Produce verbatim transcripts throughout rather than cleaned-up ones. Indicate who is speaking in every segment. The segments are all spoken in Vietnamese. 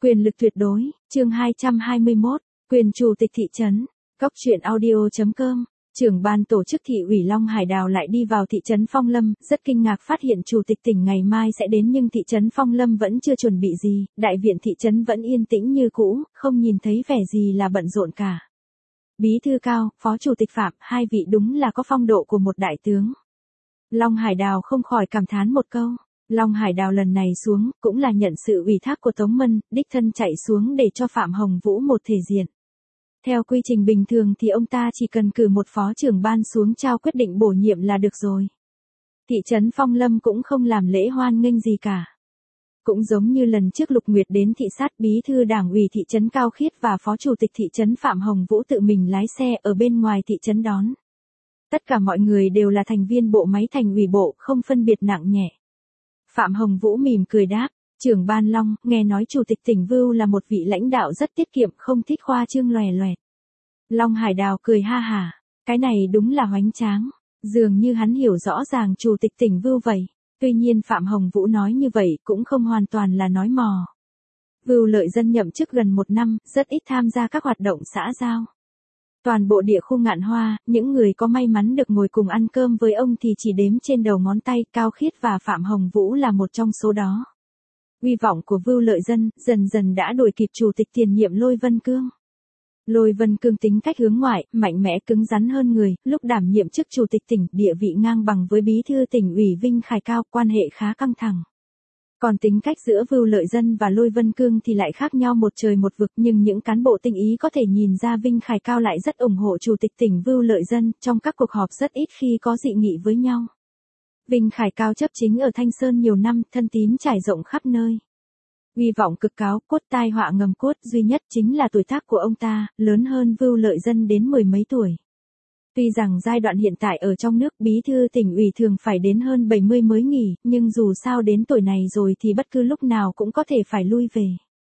Speaker 1: Quyền lực tuyệt đối, chương hai trăm hai mươi mốt, quyền chủ tịch thị trấn, cóc truyện audio chấm com. Trưởng ban tổ chức thị ủy Long Hải Đào lại đi vào thị trấn Phong Lâm, rất kinh ngạc phát hiện chủ tịch tỉnh ngày mai sẽ đến nhưng thị trấn Phong Lâm vẫn chưa chuẩn bị gì, đại viện thị trấn vẫn yên tĩnh như cũ, không nhìn thấy vẻ gì là bận rộn cả. Bí thư Cao, phó chủ tịch Phạm, hai vị đúng là có phong độ của một đại tướng. Long Hải Đào không khỏi cảm thán một câu. Long Hải Đào lần này xuống, cũng là nhận sự ủy thác của Tống Mân, đích thân chạy xuống để cho Phạm Hồng Vũ một thể diện. Theo quy trình bình thường thì ông ta chỉ cần cử một phó trưởng ban xuống trao quyết định bổ nhiệm là được rồi. Thị trấn Phong Lâm cũng không làm lễ hoan nghênh gì cả. Cũng giống như lần trước Lục Nguyệt đến thị sát, bí thư đảng ủy thị trấn Cao Khiết và phó chủ tịch thị trấn Phạm Hồng Vũ tự mình lái xe ở bên ngoài thị trấn đón. Tất cả mọi người đều là thành viên bộ máy thành ủy bộ, không phân biệt nặng nhẹ. Phạm Hồng Vũ mỉm cười đáp, trưởng ban Long, nghe nói chủ tịch tỉnh Vưu là một vị lãnh đạo rất tiết kiệm, không thích khoa trương lòe loẹt. Long Hải Đào cười ha hả, cái này đúng là hoánh tráng, dường như hắn hiểu rõ ràng chủ tịch tỉnh Vưu vậy. Tuy nhiên Phạm Hồng Vũ nói như vậy cũng không hoàn toàn là nói mò. Vưu Lợi Dân nhậm chức gần một năm, rất ít tham gia các hoạt động xã giao. Toàn bộ địa khu Ngạn Hoa, những người có may mắn được ngồi cùng ăn cơm với ông thì chỉ đếm trên đầu ngón tay, Cao Khiết và Phạm Hồng Vũ là một trong số đó. Uy vọng của Vưu Lợi Dân dần dần đã đuổi kịp chủ tịch tiền nhiệm Lôi Vân Cương. Lôi Vân Cương tính cách hướng ngoại, mạnh mẽ cứng rắn hơn người, lúc đảm nhiệm chức chủ tịch tỉnh, địa vị ngang bằng với bí thư tỉnh ủy Vinh Khải Cao, quan hệ khá căng thẳng. Còn tính cách giữa Vưu Lợi Dân và Lôi Vân Cương thì lại khác nhau một trời một vực, nhưng những cán bộ tinh ý có thể nhìn ra Vinh Khải Cao lại rất ủng hộ chủ tịch tỉnh Vưu Lợi Dân, trong các cuộc họp rất ít khi có dị nghị với nhau. Vinh Khải Cao chấp chính ở Thanh Sơn nhiều năm, thân tín trải rộng khắp nơi. Uy vọng cực cao, cốt tai họa ngầm cốt duy nhất chính là tuổi tác của ông ta, lớn hơn Vưu Lợi Dân đến mười mấy tuổi. Tuy rằng giai đoạn hiện tại ở trong nước bí thư tỉnh ủy thường phải đến hơn bảy mươi mới nghỉ, nhưng dù sao đến tuổi này rồi thì bất cứ lúc nào cũng có thể phải lui về.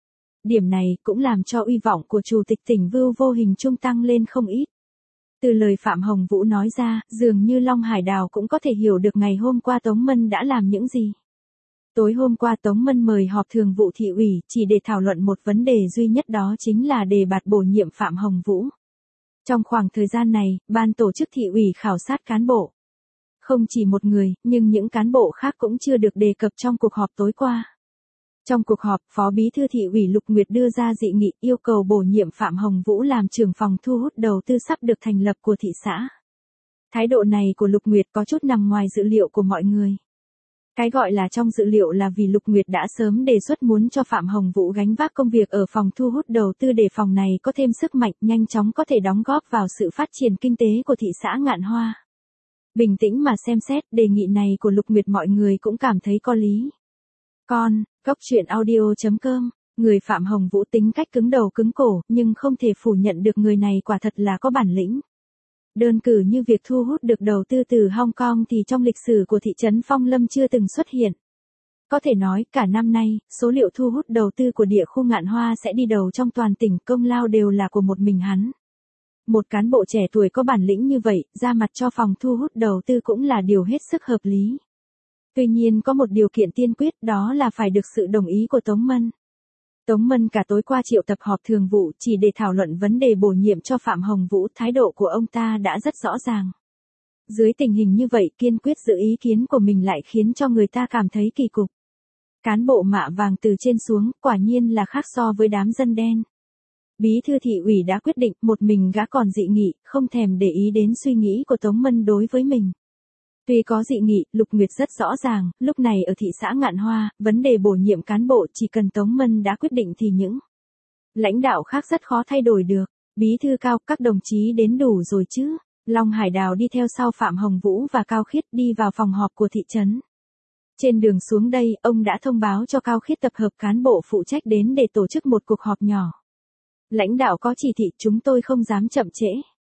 Speaker 1: Điểm này cũng làm cho uy vọng của chủ tịch tỉnh Vưu vô hình trung tăng lên không ít. Từ lời Phạm Hồng Vũ nói ra, dường như Long Hải Đào cũng có thể hiểu được ngày hôm qua Tống Mân đã làm những gì. Tối hôm qua Tống Mân mời họp thường vụ thị ủy chỉ để thảo luận một vấn đề duy nhất, đó chính là đề bạt bổ nhiệm Phạm Hồng Vũ. Trong khoảng thời gian này, ban tổ chức thị ủy khảo sát cán bộ. Không chỉ một người, nhưng những cán bộ khác cũng chưa được đề cập trong cuộc họp tối qua. Trong cuộc họp, Phó Bí thư thị ủy Lục Nguyệt đưa ra dị nghị yêu cầu bổ nhiệm Phạm Hồng Vũ làm trưởng phòng thu hút đầu tư sắp được thành lập của thị xã. Thái độ này của Lục Nguyệt có chút nằm ngoài dự liệu của mọi người. Cái gọi là trong dự liệu là vì Lục Nguyệt đã sớm đề xuất muốn cho Phạm Hồng Vũ gánh vác công việc ở phòng thu hút đầu tư để phòng này có thêm sức mạnh, nhanh chóng có thể đóng góp vào sự phát triển kinh tế của thị xã Ngạn Hoa. Bình tĩnh mà xem xét đề nghị này của Lục Nguyệt, mọi người cũng cảm thấy có lý. Con, cóc truyện audio chấm com, người Phạm Hồng Vũ tính cách cứng đầu cứng cổ, nhưng không thể phủ nhận được người này quả thật là có bản lĩnh. Đơn cử như việc thu hút được đầu tư từ Hong Kong thì trong lịch sử của thị trấn Phong Lâm chưa từng xuất hiện. Có thể nói, cả năm nay, số liệu thu hút đầu tư của địa khu Ngạn Hoa sẽ đi đầu trong toàn tỉnh, công lao đều là của một mình hắn. Một cán bộ trẻ tuổi có bản lĩnh như vậy, ra mặt cho phòng thu hút đầu tư cũng là điều hết sức hợp lý. Tuy nhiên có một điều kiện tiên quyết, đó là phải được sự đồng ý của Tống Mân. Tống Mân cả tối qua triệu tập họp thường vụ chỉ để thảo luận vấn đề bổ nhiệm cho Phạm Hồng Vũ, thái độ của ông ta đã rất rõ ràng. Dưới tình hình như vậy, kiên quyết giữ ý kiến của mình lại khiến cho người ta cảm thấy kỳ cục. Cán bộ mạ vàng từ trên xuống, quả nhiên là khác so với đám dân đen. Bí thư thị ủy đã quyết định, một mình gã còn dị nghị, không thèm để ý đến suy nghĩ của Tống Mân đối với mình. Tuy có dị nghị, Lục Nguyệt rất rõ ràng, lúc này ở thị xã Ngạn Hoa, vấn đề bổ nhiệm cán bộ chỉ cần Tống Mân đã quyết định thì những lãnh đạo khác rất khó thay đổi được. Bí thư Cao, các đồng chí đến đủ rồi chứ? Long Hải Đào đi theo sau Phạm Hồng Vũ và Cao Khiết đi vào phòng họp của thị trấn. Trên đường xuống đây, ông đã thông báo cho Cao Khiết tập hợp cán bộ phụ trách đến để tổ chức một cuộc họp nhỏ. Lãnh đạo có chỉ thị, chúng tôi không dám chậm trễ.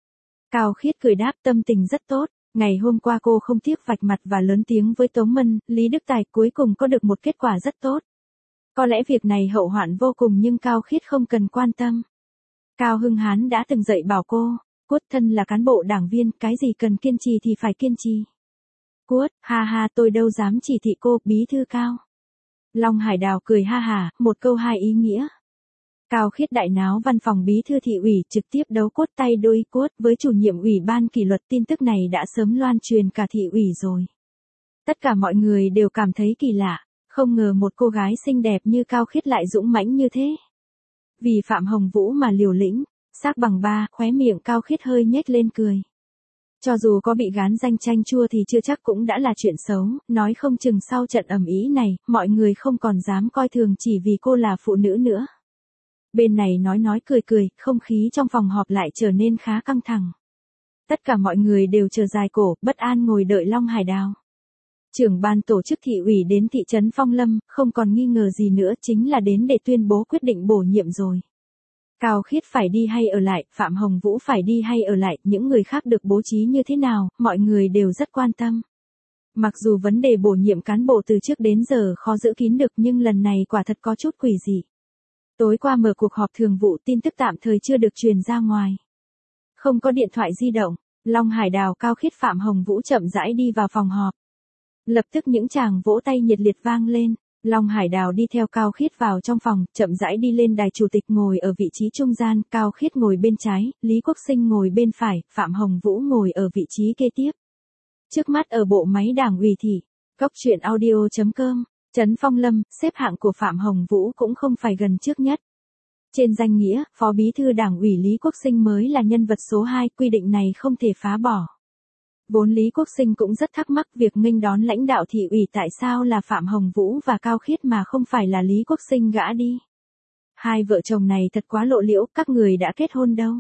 Speaker 1: Cao Khiết cười đáp, tâm tình rất tốt. Ngày hôm qua cô không tiếc vạch mặt và lớn tiếng với Tống Mân, Lý Đức Tài, cuối cùng có được một kết quả rất tốt. Có lẽ việc này hậu hoạn vô cùng nhưng Cao Khiết không cần quan tâm. Cao Hưng Hán đã từng dạy bảo cô, Cuốt thân là cán bộ đảng viên, cái gì cần kiên trì thì phải kiên trì. Cuốt, ha ha, tôi đâu dám chỉ thị cô, Bí thư Cao. Long Hải Đào cười ha hả, một câu hai ý nghĩa. Cao Khiết đại náo văn phòng bí thư thị ủy trực tiếp đấu cốt tay đôi cốt với chủ nhiệm ủy ban kỷ luật. Tin tức này đã sớm loan truyền cả thị ủy rồi. Tất cả mọi người đều cảm thấy kỳ lạ, không ngờ một cô gái xinh đẹp như Cao Khiết lại dũng mãnh như thế. Vì Phạm Hồng Vũ mà liều lĩnh, xác bằng ba, khóe miệng Cao Khiết hơi nhếch lên cười. Cho dù có bị gán danh chanh chua thì chưa chắc cũng đã là chuyện xấu, nói không chừng sau trận ầm ĩ này, mọi người không còn dám coi thường chỉ vì cô là phụ nữ nữa. Bên này nói nói cười cười, không khí trong phòng họp lại trở nên khá căng thẳng. Tất cả mọi người đều chờ dài cổ, bất an ngồi đợi Long Hải Đào. Trưởng ban tổ chức thị ủy đến thị trấn Phong Lâm, không còn nghi ngờ gì nữa, chính là đến để tuyên bố quyết định bổ nhiệm rồi. Cao Khiết phải đi hay ở lại, Phạm Hồng Vũ phải đi hay ở lại, những người khác được bố trí như thế nào, mọi người đều rất quan tâm. Mặc dù vấn đề bổ nhiệm cán bộ từ trước đến giờ khó giữ kín được nhưng lần này quả thật có chút quỷ dị. Tối qua mở cuộc họp thường vụ, tin tức tạm thời chưa được truyền ra ngoài. Không có điện thoại di động, Long Hải Đào, Cao Khiết, Phạm Hồng Vũ chậm rãi đi vào phòng họp. Lập tức những tràng vỗ tay nhiệt liệt vang lên. Long Hải Đào đi theo Cao Khiết vào trong phòng, chậm rãi đi lên đài chủ tịch ngồi ở vị trí trung gian, Cao Khiết ngồi bên trái, Lý Quốc Sinh ngồi bên phải, Phạm Hồng Vũ ngồi ở vị trí kế tiếp. Trước mắt ở bộ máy đảng ủy thị, Cốc truyện audio chấm com, trấn Phong Lâm, xếp hạng của Phạm Hồng Vũ cũng không phải gần trước nhất. Trên danh nghĩa, Phó Bí thư Đảng ủy Lý Quốc Sinh mới là nhân vật số hai, quy định này không thể phá bỏ. Vốn Lý Quốc Sinh cũng rất thắc mắc việc nghênh đón lãnh đạo thị ủy tại sao là Phạm Hồng Vũ và Cao Khiết mà không phải là Lý Quốc Sinh gã đi. Hai vợ chồng này thật quá lộ liễu, các người đã kết hôn đâu.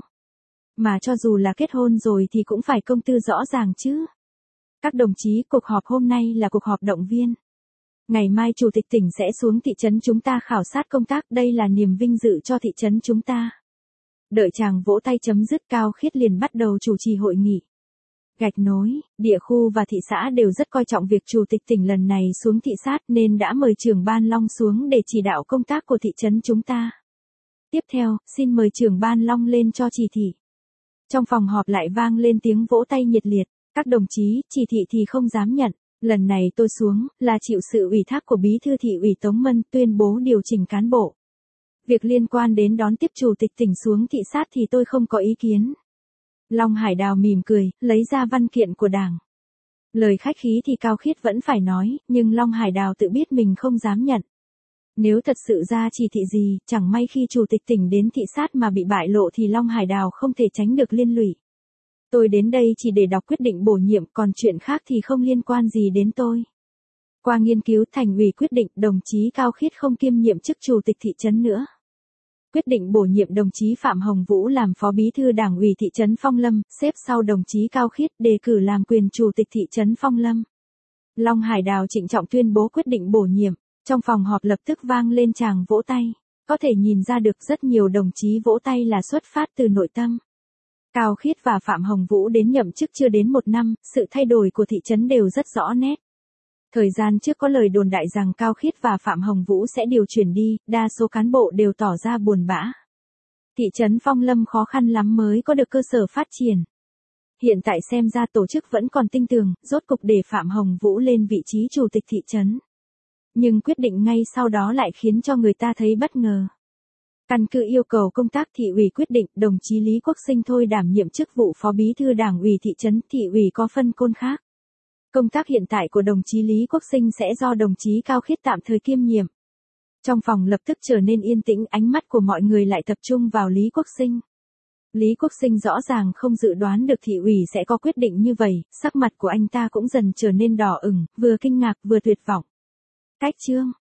Speaker 1: Mà cho dù là kết hôn rồi thì cũng phải công tư rõ ràng chứ. Các đồng chí, cuộc họp hôm nay là cuộc họp động viên. Ngày mai Chủ tịch tỉnh sẽ xuống thị trấn chúng ta khảo sát công tác, đây là niềm vinh dự cho thị trấn chúng ta. Đợi chàng vỗ tay chấm dứt, Cao Khiết liền bắt đầu chủ trì hội nghị. Gạch nối, địa khu và thị xã đều rất coi trọng việc Chủ tịch tỉnh lần này xuống thị sát nên đã mời trưởng ban Long xuống để chỉ đạo công tác của thị trấn chúng ta. Tiếp theo, xin mời trưởng ban Long lên cho chỉ thị. Trong phòng họp lại vang lên tiếng vỗ tay nhiệt liệt, các đồng chí, chỉ thị thì không dám nhận. Lần này tôi xuống, là chịu sự ủy thác của Bí thư thị ủy Tống Mân tuyên bố điều chỉnh cán bộ. Việc liên quan đến đón tiếp Chủ tịch tỉnh xuống thị sát thì tôi không có ý kiến. Long Hải Đào mỉm cười, lấy ra văn kiện của đảng. Lời khách khí thì Cao Khiết vẫn phải nói, nhưng Long Hải Đào tự biết mình không dám nhận. Nếu thật sự ra chỉ thị gì, chẳng may khi Chủ tịch tỉnh đến thị sát mà bị bại lộ thì Long Hải Đào không thể tránh được liên lụy. Tôi đến đây chỉ để đọc quyết định bổ nhiệm, còn chuyện khác thì không liên quan gì đến tôi. Qua nghiên cứu, thành ủy quyết định đồng chí Cao Khiết không kiêm nhiệm chức Chủ tịch thị trấn nữa. Quyết định bổ nhiệm đồng chí Phạm Hồng Vũ làm Phó Bí thư Đảng ủy thị trấn Phong Lâm, xếp sau đồng chí Cao Khiết đề cử làm quyền Chủ tịch thị trấn Phong Lâm. Long Hải Đào trịnh trọng tuyên bố quyết định bổ nhiệm, trong phòng họp lập tức vang lên tràng vỗ tay. Có thể nhìn ra được rất nhiều đồng chí vỗ tay là xuất phát từ nội tâm. Cao Khiết và Phạm Hồng Vũ đến nhậm chức chưa đến một năm, sự thay đổi của thị trấn đều rất rõ nét. Thời gian trước có lời đồn đại rằng Cao Khiết và Phạm Hồng Vũ sẽ điều chuyển đi, đa số cán bộ đều tỏ ra buồn bã. Thị trấn Phong Lâm khó khăn lắm mới có được cơ sở phát triển. Hiện tại xem ra tổ chức vẫn còn tinh tường, rốt cục để Phạm Hồng Vũ lên vị trí Chủ tịch thị trấn. Nhưng quyết định ngay sau đó lại khiến cho người ta thấy bất ngờ. Căn cứ yêu cầu công tác thị ủy quyết định, đồng chí Lý Quốc Sinh thôi đảm nhiệm chức vụ Phó Bí thư Đảng ủy thị trấn, thị ủy có phân côn khác. Công tác hiện tại của đồng chí Lý Quốc Sinh sẽ do đồng chí Cao Khiết tạm thời kiêm nhiệm. Trong phòng lập tức trở nên yên tĩnh, ánh mắt của mọi người lại tập trung vào Lý Quốc Sinh. Lý Quốc Sinh rõ ràng không dự đoán được thị ủy sẽ có quyết định như vậy, sắc mặt của anh ta cũng dần trở nên đỏ ửng, vừa kinh ngạc vừa tuyệt vọng. Cách chương